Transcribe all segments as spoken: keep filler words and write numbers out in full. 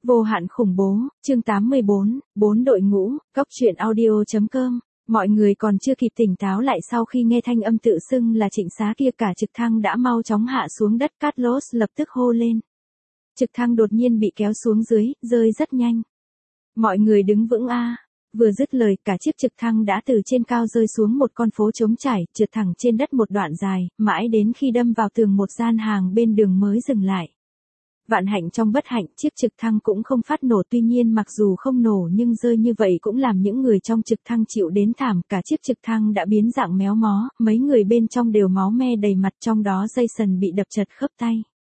Vô hạn khủng bố, chương tám mươi bốn, bốn đội ngũ, góc truyện audio chấm com. Mọi người còn chưa kịp tỉnh táo lại sau khi nghe thanh âm tự xưng là Trịnh Xá kia, cả trực thăng đã mau chóng hạ xuống đất. Carlos lập tức hô lên. Trực thăng đột nhiên bị kéo xuống dưới, rơi rất nhanh. Mọi người đứng vững a. Vừa dứt lời, cả chiếc trực thăng đã từ trên cao rơi xuống một con phố trống trải, trượt thẳng trên đất một đoạn dài, mãi đến khi đâm vào tường một gian hàng bên đường mới dừng lại. Vạn hạnh trong bất hạnh, chiếc trực thăng cũng không phát nổ, tuy nhiên mặc dù không nổ nhưng rơi như vậy cũng làm những người trong trực thăng chịu đến thảm, cả chiếc trực thăng đã biến dạng méo mó, mấy người bên trong đều máu me đầy mặt, trong đó Jason bị đập chật khớp tay.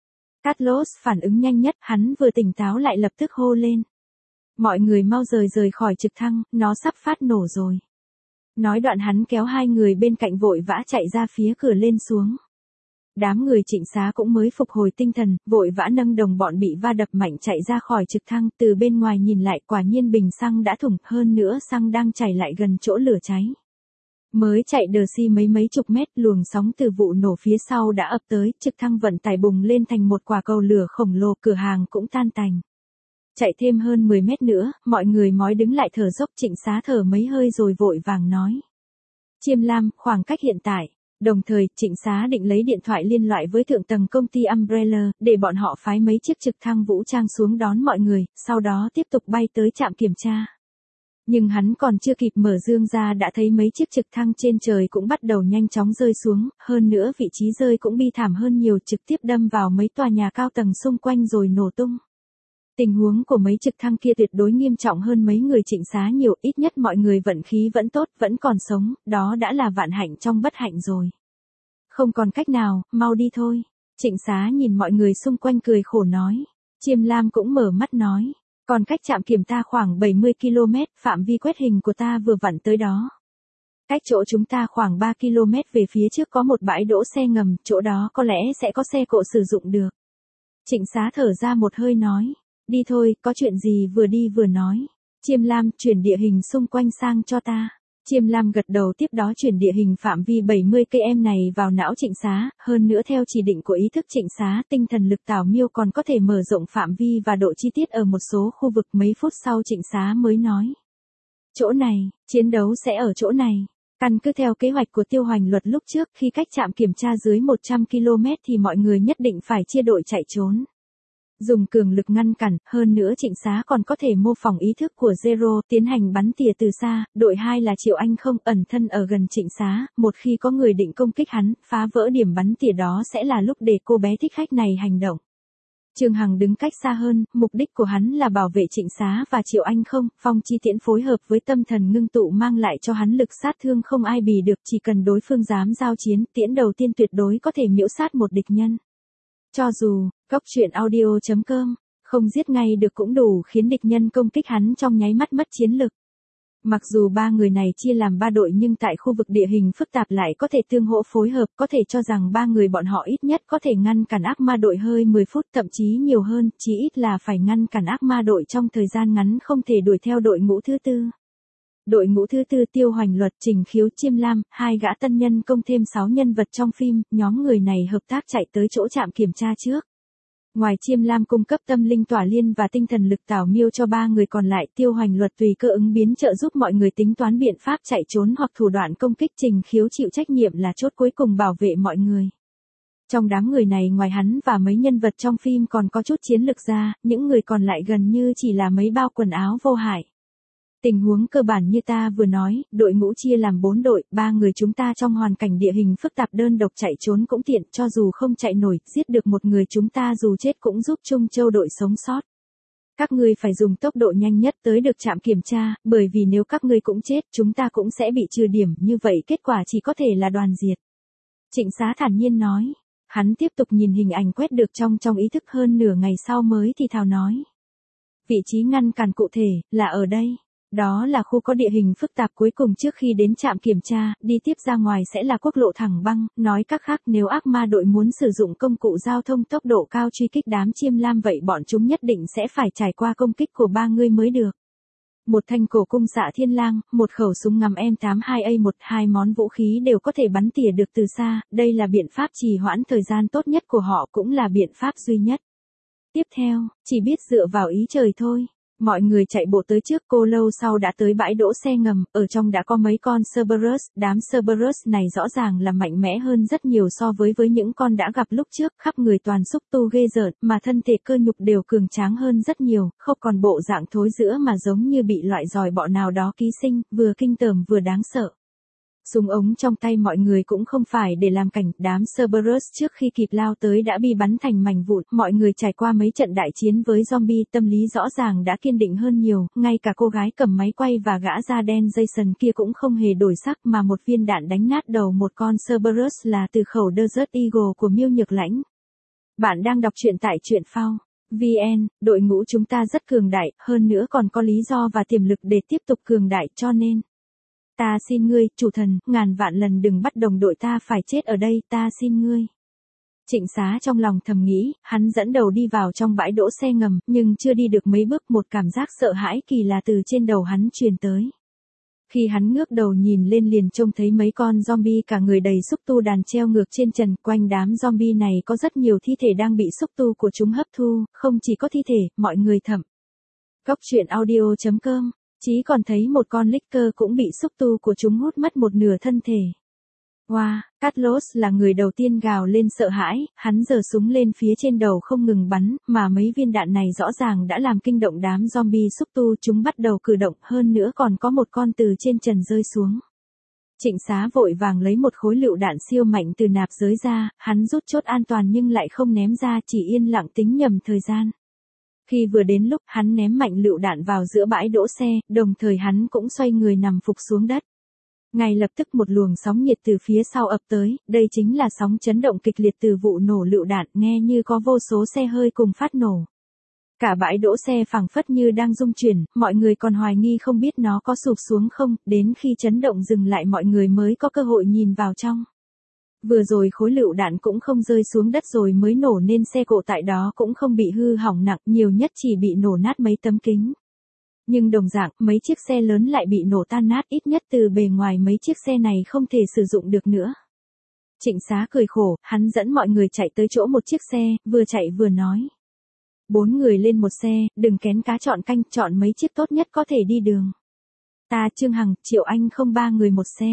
Carlos phản ứng nhanh nhất, hắn vừa tỉnh táo lại lập tức hô lên. Mọi người mau rời rời khỏi trực thăng, nó sắp phát nổ rồi. Nói đoạn hắn kéo hai người bên cạnh vội vã chạy ra phía cửa lên xuống. Đám người Trịnh Xá cũng mới phục hồi tinh thần, vội vã nâng đồng bọn bị va đập mạnh chạy ra khỏi trực thăng, từ bên ngoài nhìn lại quả nhiên bình xăng đã thủng, hơn nữa xăng đang chảy lại gần chỗ lửa cháy. Mới chạy đờ xi mấy mấy chục mét, luồng sóng từ vụ nổ phía sau đã ập tới, trực thăng vận tải bùng lên thành một quả cầu lửa khổng lồ, cửa hàng cũng tan tành. Chạy thêm hơn mười mét nữa, mọi người mói đứng lại thở dốc. Trịnh Xá thở mấy hơi rồi vội vàng nói. Chiêm Lam, khoảng cách hiện tại. Đồng thời, Trịnh Xá định lấy điện thoại liên loại với thượng tầng công ty Umbrella, để bọn họ phái mấy chiếc trực thăng vũ trang xuống đón mọi người, sau đó tiếp tục bay tới trạm kiểm tra. Nhưng hắn còn chưa kịp mở dương ra đã thấy mấy chiếc trực thăng trên trời cũng bắt đầu nhanh chóng rơi xuống, hơn nữa vị trí rơi cũng bi thảm hơn nhiều, trực tiếp đâm vào mấy tòa nhà cao tầng xung quanh rồi nổ tung. Tình huống của mấy trực thăng kia tuyệt đối nghiêm trọng hơn mấy người Trịnh Xá nhiều, ít nhất mọi người vận khí vẫn tốt, vẫn còn sống, đó đã là vạn hạnh trong bất hạnh rồi. Không còn cách nào, mau đi thôi. Trịnh Xá nhìn mọi người xung quanh cười khổ nói. Chiêm Lam cũng mở mắt nói. Còn cách trạm kiểm ta khoảng bảy mươi ki lô mét, phạm vi quét hình của ta vừa vặn tới đó. Cách chỗ chúng ta khoảng ba ki lô mét về phía trước có một bãi đỗ xe ngầm, chỗ đó có lẽ sẽ có xe cộ sử dụng được. Trịnh Xá thở ra một hơi nói. Đi thôi, có chuyện gì vừa đi vừa nói. Chiêm Lam, chuyển địa hình xung quanh sang cho ta. Chiêm Lam gật đầu, tiếp đó chuyển địa hình phạm vi bảy mươi ki lô mét này vào não Trịnh Xá, hơn nữa theo chỉ định của ý thức Trịnh Xá, tinh thần lực Tảo Miêu còn có thể mở rộng phạm vi và độ chi tiết ở một số khu vực. Mấy phút sau Trịnh Xá mới nói. Chỗ này, chiến đấu sẽ ở chỗ này. Căn cứ theo kế hoạch của Tiêu Hoành Luật lúc trước, khi cách trạm kiểm tra dưới một trăm ki lô mét thì mọi người nhất định phải chia đội chạy trốn. Dùng cường lực ngăn cản, hơn nữa Trịnh Xá còn có thể mô phỏng ý thức của Zero, tiến hành bắn tỉa từ xa. Đội hai là Triệu Anh không, ẩn thân ở gần Trịnh Xá, một khi có người định công kích hắn, phá vỡ điểm bắn tỉa đó sẽ là lúc để cô bé thích khách này hành động. Trương Hằng đứng cách xa hơn, mục đích của hắn là bảo vệ Trịnh Xá và Triệu Anh không. Phong Chi Tiễn phối hợp với tâm thần ngưng tụ mang lại cho hắn lực sát thương không ai bì được, chỉ cần đối phương dám giao chiến, tiễn đầu tiên tuyệt đối có thể miễu sát một địch nhân. Cho dù, góc truyện audio chấm com, không giết ngay được cũng đủ khiến địch nhân công kích hắn trong nháy mắt mất chiến lực. Mặc dù ba người này chia làm ba đội nhưng tại khu vực địa hình phức tạp lại có thể tương hỗ phối hợp, có thể cho rằng ba người bọn họ ít nhất có thể ngăn cản ác ma đội hơi mười phút, thậm chí nhiều hơn, chí ít là phải ngăn cản ác ma đội trong thời gian ngắn, không thể đuổi theo đội ngũ thứ tư. Đội ngũ thứ tư Tiêu Hoành Luật, Trình Khiếu, Chiêm Lam, hai gã tân nhân công thêm sáu nhân vật trong phim, nhóm người này hợp tác chạy tới chỗ trạm kiểm tra trước. Ngoài Chiêm Lam cung cấp tâm linh tỏa liên và tinh thần lực Tảo Miêu cho ba người còn lại, Tiêu Hoành Luật tùy cơ ứng biến trợ giúp mọi người tính toán biện pháp chạy trốn hoặc thủ đoạn công kích. Trình Khiếu chịu trách nhiệm là chốt cuối cùng bảo vệ mọi người. Trong đám người này ngoài hắn và mấy nhân vật trong phim còn có chút chiến lực ra, những người còn lại gần như chỉ là mấy bao quần áo vô hại. Tình huống cơ bản như ta vừa nói, đội ngũ chia làm bốn đội, ba người chúng ta trong hoàn cảnh địa hình phức tạp đơn độc chạy trốn cũng tiện, cho dù không chạy nổi, giết được một người chúng ta dù chết cũng giúp Trung Châu đội sống sót. Các ngươi phải dùng tốc độ nhanh nhất tới được trạm kiểm tra, bởi vì nếu các ngươi cũng chết, chúng ta cũng sẽ bị trừ điểm, như vậy kết quả chỉ có thể là đoàn diệt. Trịnh Xá thản nhiên nói, hắn tiếp tục nhìn hình ảnh quét được trong trong ý thức, hơn nửa ngày sau mới thì thào nói. Vị trí ngăn cản cụ thể, là ở đây. Đó là khu có địa hình phức tạp cuối cùng trước khi đến trạm kiểm tra, đi tiếp ra ngoài sẽ là quốc lộ thẳng băng, nói cách khác nếu ác ma đội muốn sử dụng công cụ giao thông tốc độ cao truy kích đám Chiêm Lam vậy bọn chúng nhất định sẽ phải trải qua công kích của ba người mới được. Một thanh cổ cung xạ thiên lang, một khẩu súng ngắm M tám mươi hai A một, hai món vũ khí đều có thể bắn tỉa được từ xa, đây là biện pháp trì hoãn thời gian tốt nhất của họ cũng là biện pháp duy nhất. Tiếp theo, chỉ biết dựa vào ý trời thôi. Mọi người chạy bộ tới trước cô lâu sau đã tới bãi đỗ xe ngầm, ở trong đã có mấy con Cerberus, đám Cerberus này rõ ràng là mạnh mẽ hơn rất nhiều so với với những con đã gặp lúc trước, khắp người toàn xúc tu ghê rợn, mà thân thể cơ nhục đều cường tráng hơn rất nhiều, không còn bộ dạng thối rữa mà giống như bị loại giòi bọ nào đó ký sinh, vừa kinh tởm vừa đáng sợ. Súng ống trong tay mọi người cũng không phải để làm cảnh, đám Cerberus trước khi kịp lao tới đã bị bắn thành mảnh vụn, mọi người trải qua mấy trận đại chiến với zombie, tâm lý rõ ràng đã kiên định hơn nhiều, ngay cả cô gái cầm máy quay và gã da đen Jason kia cũng không hề đổi sắc mà một viên đạn đánh nát đầu một con Cerberus là từ khẩu Desert Eagle của Miêu Nhược Lãnh. Bạn đang đọc truyện tại truyện phao vê en, đội ngũ chúng ta rất cường đại, hơn nữa còn có lý do và tiềm lực để tiếp tục cường đại cho nên. Ta xin ngươi, chủ thần, ngàn vạn lần đừng bắt đồng đội ta phải chết ở đây, ta xin ngươi. Trịnh Xá trong lòng thầm nghĩ, hắn dẫn đầu đi vào trong bãi đỗ xe ngầm, nhưng chưa đi được mấy bước một cảm giác sợ hãi kỳ lạ từ trên đầu hắn truyền tới. Khi hắn ngước đầu nhìn lên liền trông thấy mấy con zombie cả người đầy xúc tu đàn treo ngược trên trần, quanh đám zombie này có rất nhiều thi thể đang bị xúc tu của chúng hấp thu, không chỉ có thi thể, mọi người thậm. Góc truyện audio chấm com Chí còn thấy một con Licker cũng bị xúc tu của chúng hút mất một nửa thân thể. Wow, Carlos là người đầu tiên gào lên sợ hãi, hắn giơ súng lên phía trên đầu không ngừng bắn, mà mấy viên đạn này rõ ràng đã làm kinh động đám zombie xúc tu, chúng bắt đầu cử động, hơn nữa còn có một con từ trên trần rơi xuống. Trịnh Xá vội vàng lấy một khối lựu đạn siêu mạnh từ nạp giới ra, hắn rút chốt an toàn nhưng lại không ném ra, chỉ yên lặng tính nhầm thời gian. Khi vừa đến lúc hắn ném mạnh lựu đạn vào giữa bãi đỗ xe, đồng thời hắn cũng xoay người nằm phục xuống đất. Ngay lập tức một luồng sóng nhiệt từ phía sau ập tới, đây chính là sóng chấn động kịch liệt từ vụ nổ lựu đạn, nghe như có vô số xe hơi cùng phát nổ. Cả bãi đỗ xe phảng phất như đang rung chuyển, mọi người còn hoài nghi không biết nó có sụp xuống không, đến khi chấn động dừng lại mọi người mới có cơ hội nhìn vào trong. Vừa rồi khối lựu đạn cũng không rơi xuống đất rồi mới nổ nên xe cộ tại đó cũng không bị hư hỏng nặng, nhiều nhất chỉ bị nổ nát mấy tấm kính. Nhưng đồng dạng, mấy chiếc xe lớn lại bị nổ tan nát, ít nhất từ bề ngoài mấy chiếc xe này không thể sử dụng được nữa. Trịnh Xá cười khổ, hắn dẫn mọi người chạy tới chỗ một chiếc xe, vừa chạy vừa nói. Bốn người lên một xe, đừng kén cá chọn canh, chọn mấy chiếc tốt nhất có thể đi đường. Ta Trương Hằng, Triệu Anh không ba người một xe.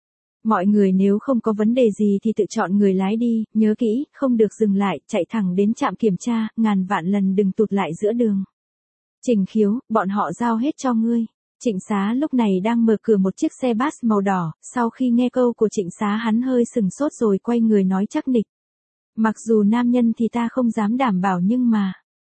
Mọi người nếu không có vấn đề gì thì tự chọn người lái đi, nhớ kỹ, không được dừng lại, chạy thẳng đến trạm kiểm tra, ngàn vạn lần đừng tụt lại giữa đường. Trình Khiếu, bọn họ giao hết cho ngươi. Trịnh Xá lúc này đang mở cửa một chiếc xe bus màu đỏ, sau khi nghe câu của Trịnh Xá hắn hơi sừng sốt rồi quay người nói chắc nịch. Mặc dù nam nhân thì ta không dám đảm bảo nhưng mà,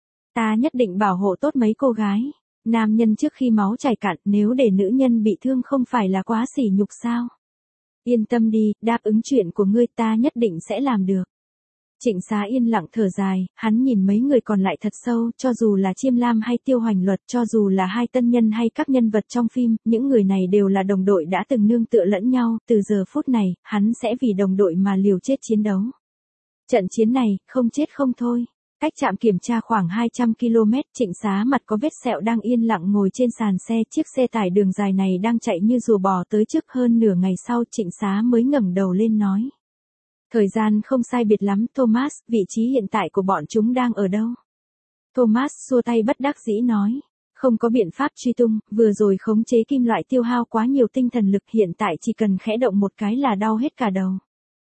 ta nhất định bảo hộ tốt mấy cô gái. Nam nhân trước khi máu chảy cạn, nếu để nữ nhân bị thương không phải là quá sỉ nhục sao? Yên tâm đi, đáp ứng chuyện của ngươi ta nhất định sẽ làm được. Trịnh Xá yên lặng thở dài, hắn nhìn mấy người còn lại thật sâu, cho dù là Chiêm Lam hay Tiêu Hoành Luật, cho dù là hai tân nhân hay các nhân vật trong phim, những người này đều là đồng đội đã từng nương tựa lẫn nhau, từ giờ phút này, hắn sẽ vì đồng đội mà liều chết chiến đấu. Trận chiến này, không chết không thôi. Cách trạm kiểm tra khoảng hai trăm ki lô mét, Trịnh Xá mặt có vết sẹo đang yên lặng ngồi trên sàn xe, chiếc xe tải đường dài này đang chạy như rùa bò tới trước, hơn nửa ngày sau Trịnh Xá mới ngẩng đầu lên nói. Thời gian không sai biệt lắm, Thomas, vị trí hiện tại của bọn chúng đang ở đâu? Thomas xua tay bất đắc dĩ nói. Không có biện pháp truy tung, vừa rồi khống chế kim loại tiêu hao quá nhiều tinh thần lực, hiện tại chỉ cần khẽ động một cái là đau hết cả đầu.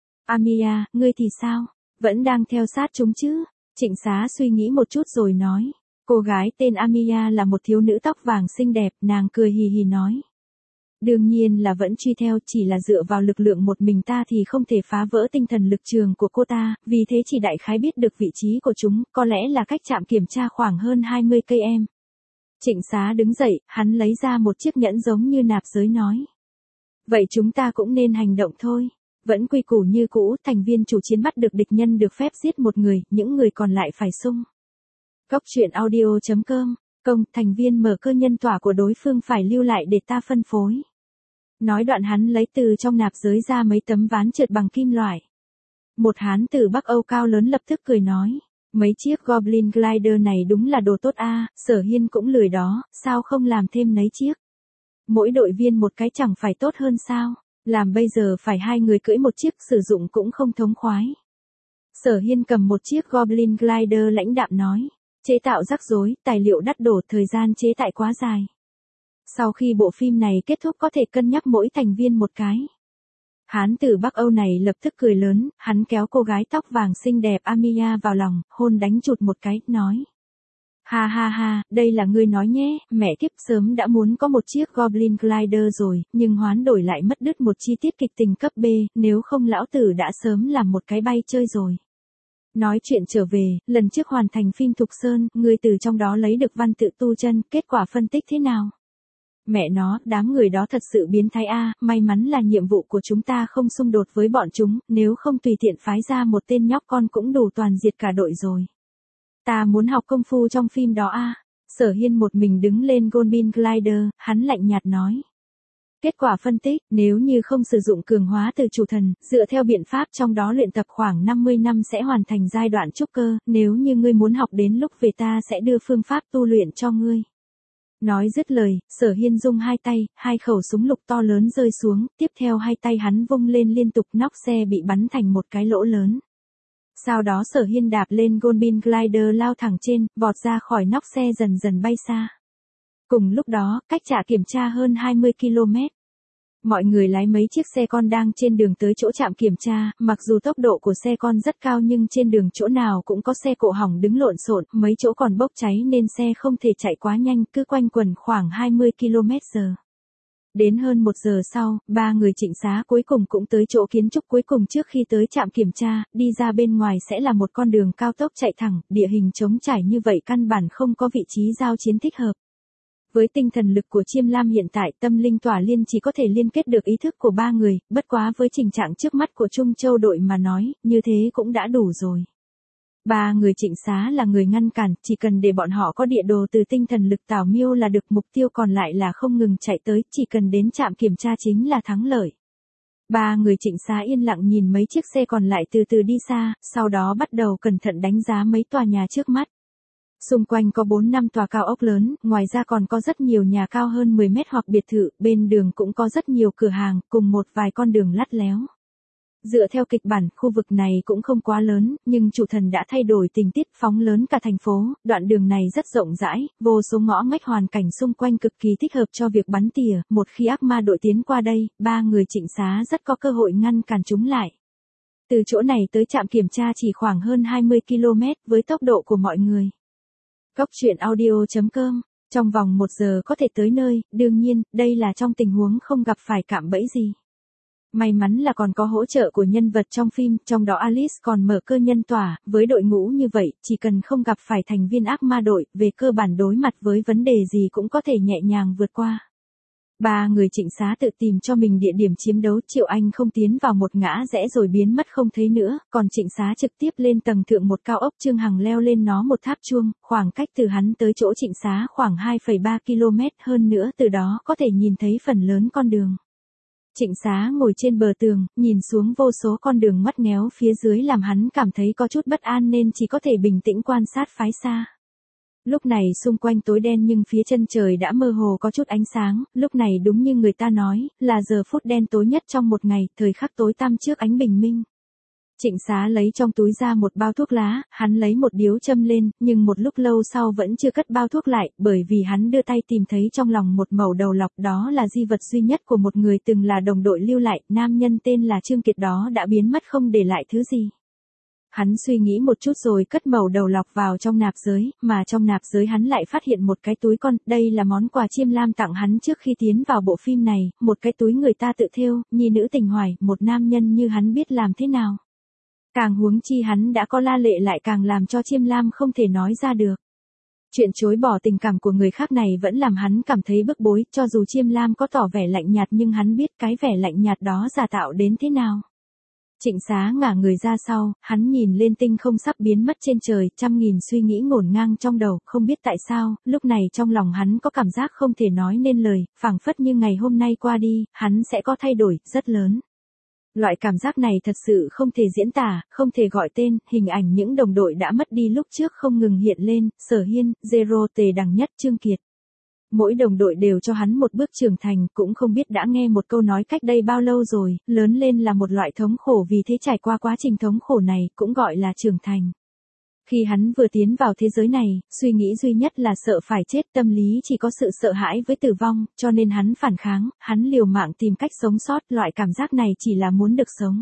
Amiya, ngươi thì sao? Vẫn đang theo sát chúng chứ? Trịnh Xá suy nghĩ một chút rồi nói. Cô gái tên Amiya là một thiếu nữ tóc vàng xinh đẹp, nàng cười hì hì nói. Đương nhiên là vẫn truy theo, chỉ là dựa vào lực lượng một mình ta thì không thể phá vỡ tinh thần lực trường của cô ta, vì thế chỉ đại khái biết được vị trí của chúng, có lẽ là cách trạm kiểm tra khoảng hơn hai mươi cây em. Trịnh Xá đứng dậy, hắn lấy ra một chiếc nhẫn giống như nạp giới nói. Vậy chúng ta cũng nên hành động thôi. Vẫn quy củ như cũ, thành viên chủ chiến bắt được địch nhân được phép giết một người, những người còn lại phải sung. Góc truyện audio chấm com Công, thành viên mở cơ nhân tỏa của đối phương phải lưu lại để ta phân phối. Nói đoạn hắn lấy từ trong nạp giới ra mấy tấm ván trượt bằng kim loại. Một hán tử Bắc Âu cao lớn lập tức cười nói. Mấy chiếc Goblin Glider này đúng là đồ tốt a, Sở Hiên cũng lười đó, sao không làm thêm mấy chiếc. Mỗi đội viên một cái chẳng phải tốt hơn sao, làm bây giờ phải hai người cưỡi một chiếc sử dụng cũng không thống khoái. Sở Hiên cầm một chiếc Goblin Glider lãnh đạm nói. Chế tạo rắc rối, tài liệu đắt đổ, thời gian chế tại quá dài. Sau khi bộ phim này kết thúc có thể cân nhắc mỗi thành viên một cái. Hán tử Bắc Âu này lập tức cười lớn, hắn kéo cô gái tóc vàng xinh đẹp Amiya vào lòng, hôn đánh chụt một cái, nói. Ha ha ha, đây là ngươi nói nhé, mẹ kiếp sớm đã muốn có một chiếc Goblin Glider rồi, nhưng hoán đổi lại mất đứt một chi tiết kịch tình cấp B, nếu không lão tử đã sớm làm một cái bay chơi rồi. Nói chuyện trở về, lần trước hoàn thành phim Thục Sơn, ngươi từ trong đó lấy được văn tự tu chân, kết quả phân tích thế nào? Mẹ nó, đám người đó thật sự biến thái a, may mắn là nhiệm vụ của chúng ta không xung đột với bọn chúng, nếu không tùy tiện phái ra một tên nhóc con cũng đủ toàn diệt cả đội rồi. Ta muốn học công phu trong phim đó a. Sở Hiên một mình đứng lên Goblin Glider, hắn lạnh nhạt nói. Kết quả phân tích, nếu như không sử dụng cường hóa từ chủ thần, dựa theo biện pháp trong đó luyện tập khoảng năm mươi năm sẽ hoàn thành giai đoạn trúc cơ, nếu như ngươi muốn học đến lúc về ta sẽ đưa phương pháp tu luyện cho ngươi. Nói dứt lời, Sở Hiên rung hai tay, hai khẩu súng lục to lớn rơi xuống, tiếp theo hai tay hắn vung lên liên tục, nóc xe bị bắn thành một cái lỗ lớn. Sau đó Sở Hiên đạp lên Goblin Glider lao thẳng trên, vọt ra khỏi nóc xe dần dần bay xa. Cùng lúc đó, cách trạm kiểm tra hơn hai mươi ki lô mét. Mọi người lái mấy chiếc xe con đang trên đường tới chỗ trạm kiểm tra, mặc dù tốc độ của xe con rất cao nhưng trên đường chỗ nào cũng có xe cộ hỏng đứng lộn xộn, mấy chỗ còn bốc cháy nên xe không thể chạy quá nhanh, cứ quanh quẩn khoảng hai mươi ki lô mét giờ. Đến hơn một giờ sau, ba người trịnh xá cuối cùng cũng tới chỗ kiến trúc cuối cùng trước khi tới trạm kiểm tra, đi ra bên ngoài sẽ là một con đường cao tốc chạy thẳng, địa hình trống trải như vậy căn bản không có vị trí giao chiến thích hợp. Với tinh thần lực của Chiêm Lam hiện tại, tâm linh tỏa liên chỉ có thể liên kết được ý thức của ba người, bất quá với tình trạng trước mắt của Trung Châu đội mà nói, như thế cũng đã đủ rồi. Ba người trịnh xá là người ngăn cản, chỉ cần để bọn họ có địa đồ từ tinh thần lực tảo miêu là được, mục tiêu còn lại là không ngừng chạy tới, chỉ cần đến trạm kiểm tra chính là thắng lợi. Ba người trịnh xá yên lặng nhìn mấy chiếc xe còn lại từ từ đi xa, sau đó bắt đầu cẩn thận đánh giá mấy tòa nhà trước mắt. Xung quanh có bốn năm tòa cao ốc lớn, ngoài ra còn có rất nhiều nhà cao hơn mười mét hoặc biệt thự, bên đường cũng có rất nhiều cửa hàng, cùng một vài con đường lắt léo. Dựa theo kịch bản, khu vực này cũng không quá lớn, nhưng chủ thần đã thay đổi tình tiết phóng lớn cả thành phố, đoạn đường này rất rộng rãi, vô số ngõ ngách hoàn cảnh xung quanh cực kỳ thích hợp cho việc bắn tỉa, một khi ác ma đội tiến qua đây, ba người trịnh xá rất có cơ hội ngăn cản chúng lại. Từ chỗ này tới trạm kiểm tra chỉ khoảng hơn hai mươi ki lô mét với tốc độ của mọi người. Cốc truyện audio chấm com, trong vòng một giờ có thể tới nơi, đương nhiên, đây là trong tình huống không gặp phải cạm bẫy gì. May mắn là còn có hỗ trợ của nhân vật trong phim, trong đó Alice còn mở cơ nhân tỏa, với đội ngũ như vậy, chỉ cần không gặp phải thành viên ác ma đội, về cơ bản đối mặt với vấn đề gì cũng có thể nhẹ nhàng vượt qua. Ba người trịnh xá tự tìm cho mình địa điểm chiến đấu, Triệu Anh không tiến vào một ngã rẽ rồi biến mất không thấy nữa, còn trịnh xá trực tiếp lên tầng thượng một cao ốc, Trương Hằng leo lên nó một tháp chuông, khoảng cách từ hắn tới chỗ trịnh xá khoảng hai phẩy ba ki lô mét, hơn nữa từ đó có thể nhìn thấy phần lớn con đường. Trịnh xá ngồi trên bờ tường, nhìn xuống vô số con đường ngoắt ngoéo phía dưới làm hắn cảm thấy có chút bất an nên chỉ có thể bình tĩnh quan sát phái xa. Lúc này xung quanh tối đen nhưng phía chân trời đã mơ hồ có chút ánh sáng, lúc này đúng như người ta nói, là giờ phút đen tối nhất trong một ngày, thời khắc tối tăm trước ánh bình minh. Trịnh xá lấy trong túi ra một bao thuốc lá, hắn lấy một điếu châm lên, nhưng một lúc lâu sau vẫn chưa cất bao thuốc lại, bởi vì hắn đưa tay tìm thấy trong lòng một mẩu đầu lọc, đó là di vật duy nhất của một người từng là đồng đội lưu lại, nam nhân tên là Trương Kiệt đó đã biến mất không để lại thứ gì. Hắn suy nghĩ một chút rồi cất mẩu đầu lọc vào trong nạp giới, mà trong nạp giới hắn lại phát hiện một cái túi con, đây là món quà Chiêm Lam tặng hắn trước khi tiến vào bộ phim này, một cái túi người ta tự thêu, nhi nữ tình hoài, một nam nhân như hắn biết làm thế nào. Càng huống chi hắn đã có la lệ lại càng làm cho Chiêm Lam không thể nói ra được. Chuyện chối bỏ tình cảm của người khác này vẫn làm hắn cảm thấy bức bối, cho dù Chiêm Lam có tỏ vẻ lạnh nhạt nhưng hắn biết cái vẻ lạnh nhạt đó giả tạo đến thế nào. Trịnh xá ngả người ra sau, hắn nhìn lên tinh không sắp biến mất trên trời, trăm nghìn suy nghĩ ngổn ngang trong đầu, không biết tại sao, lúc này trong lòng hắn có cảm giác không thể nói nên lời, phảng phất như ngày hôm nay qua đi, hắn sẽ có thay đổi, rất lớn. Loại cảm giác này thật sự không thể diễn tả, không thể gọi tên, hình ảnh những đồng đội đã mất đi lúc trước không ngừng hiện lên, Sở Hiên, Zero, Tề Đằng Nhất, Trương Kiệt. Mỗi đồng đội đều cho hắn một bước trưởng thành, cũng không biết đã nghe một câu nói cách đây bao lâu rồi, lớn lên là một loại thống khổ vì thế trải qua quá trình thống khổ này, cũng gọi là trưởng thành. Khi hắn vừa tiến vào thế giới này, suy nghĩ duy nhất là sợ phải chết, tâm lý chỉ có sự sợ hãi với tử vong, cho nên hắn phản kháng, hắn liều mạng tìm cách sống sót, loại cảm giác này chỉ là muốn được sống.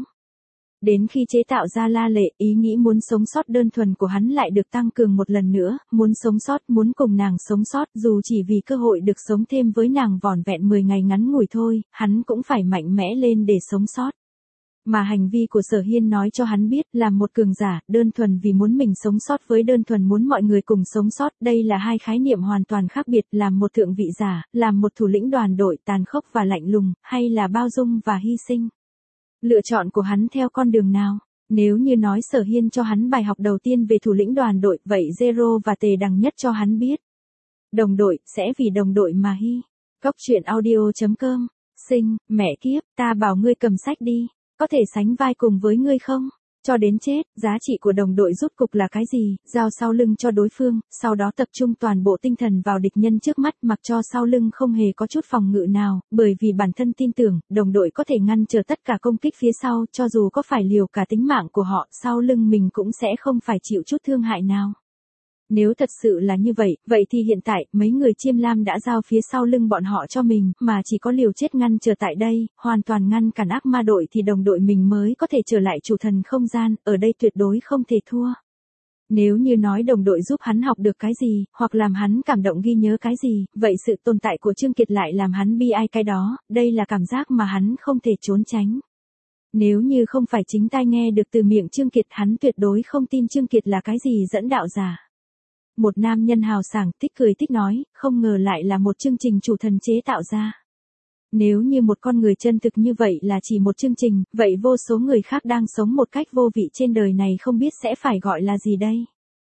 Đến khi chế tạo ra La Lệ, ý nghĩ muốn sống sót đơn thuần của hắn lại được tăng cường một lần nữa, muốn sống sót, muốn cùng nàng sống sót, dù chỉ vì cơ hội được sống thêm với nàng vỏn vẹn mười ngày ngắn ngủi thôi, hắn cũng phải mạnh mẽ lên để sống sót. Mà hành vi của Sở Hiên nói cho hắn biết, làm một cường giả, đơn thuần vì muốn mình sống sót với đơn thuần muốn mọi người cùng sống sót, đây là hai khái niệm hoàn toàn khác biệt, làm một thượng vị giả, làm một thủ lĩnh đoàn đội tàn khốc và lạnh lùng, hay là bao dung và hy sinh. Lựa chọn của hắn theo con đường nào? Nếu như nói Sở Hiên cho hắn bài học đầu tiên về thủ lĩnh đoàn đội, vậy Zero và Tề Đằng Nhất cho hắn biết. Đồng đội, sẽ vì đồng đội mà hy. Cốc truyện audio chấm com. Sinh, mẹ kiếp, ta bảo ngươi cầm sách đi. Có thể sánh vai cùng với ngươi không? Cho đến chết, giá trị của đồng đội rút cục là cái gì? Giao sau lưng cho đối phương, sau đó tập trung toàn bộ tinh thần vào địch nhân trước mắt, mặc cho sau lưng không hề có chút phòng ngự nào, bởi vì bản thân tin tưởng, đồng đội có thể ngăn trở tất cả công kích phía sau, cho dù có phải liều cả tính mạng của họ, sau lưng mình cũng sẽ không phải chịu chút thương hại nào. Nếu thật sự là như vậy, vậy thì hiện tại, mấy người Chiêm Lam đã giao phía sau lưng bọn họ cho mình, mà chỉ có liều chết ngăn trở tại đây, hoàn toàn ngăn cản ác ma đội thì đồng đội mình mới có thể trở lại chủ thần không gian, ở đây tuyệt đối không thể thua. Nếu như nói đồng đội giúp hắn học được cái gì, hoặc làm hắn cảm động ghi nhớ cái gì, vậy sự tồn tại của Trương Kiệt lại làm hắn bi ai cái đó, đây là cảm giác mà hắn không thể trốn tránh. Nếu như không phải chính tai nghe được từ miệng Trương Kiệt, hắn tuyệt đối không tin Trương Kiệt là cái gì dẫn đạo giả. Một nam nhân hào sảng, thích cười thích nói, không ngờ lại là một chương trình chủ thần chế tạo ra. Nếu như một con người chân thực như vậy là chỉ một chương trình, vậy vô số người khác đang sống một cách vô vị trên đời này không biết sẽ phải gọi là gì đây.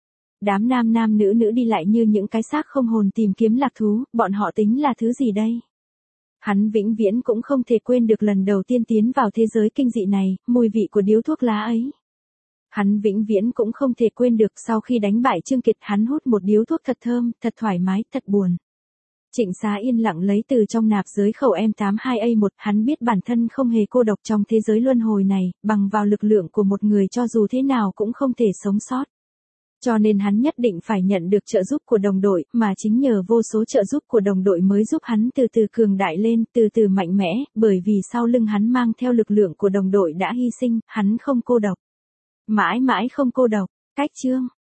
Đám nam nam nữ nữ đi lại như những cái xác không hồn tìm kiếm lạc thú, bọn họ tính là thứ gì đây? Hắn vĩnh viễn cũng không thể quên được lần đầu tiên tiến vào thế giới kinh dị này, mùi vị của điếu thuốc lá ấy. Hắn vĩnh viễn cũng không thể quên được sau khi đánh bại Trương Kiệt, hắn hút một điếu thuốc thật thơm, thật thoải mái, thật buồn. Trịnh Xá yên lặng lấy từ trong nạp giới khẩu em tám hai A một, hắn biết bản thân không hề cô độc trong thế giới luân hồi này, bằng vào lực lượng của một người cho dù thế nào cũng không thể sống sót. Cho nên hắn nhất định phải nhận được trợ giúp của đồng đội, mà chính nhờ vô số trợ giúp của đồng đội mới giúp hắn từ từ cường đại lên, từ từ mạnh mẽ, bởi vì sau lưng hắn mang theo lực lượng của đồng đội đã hy sinh, hắn không cô độc. Mãi mãi không cô độc. Cách chương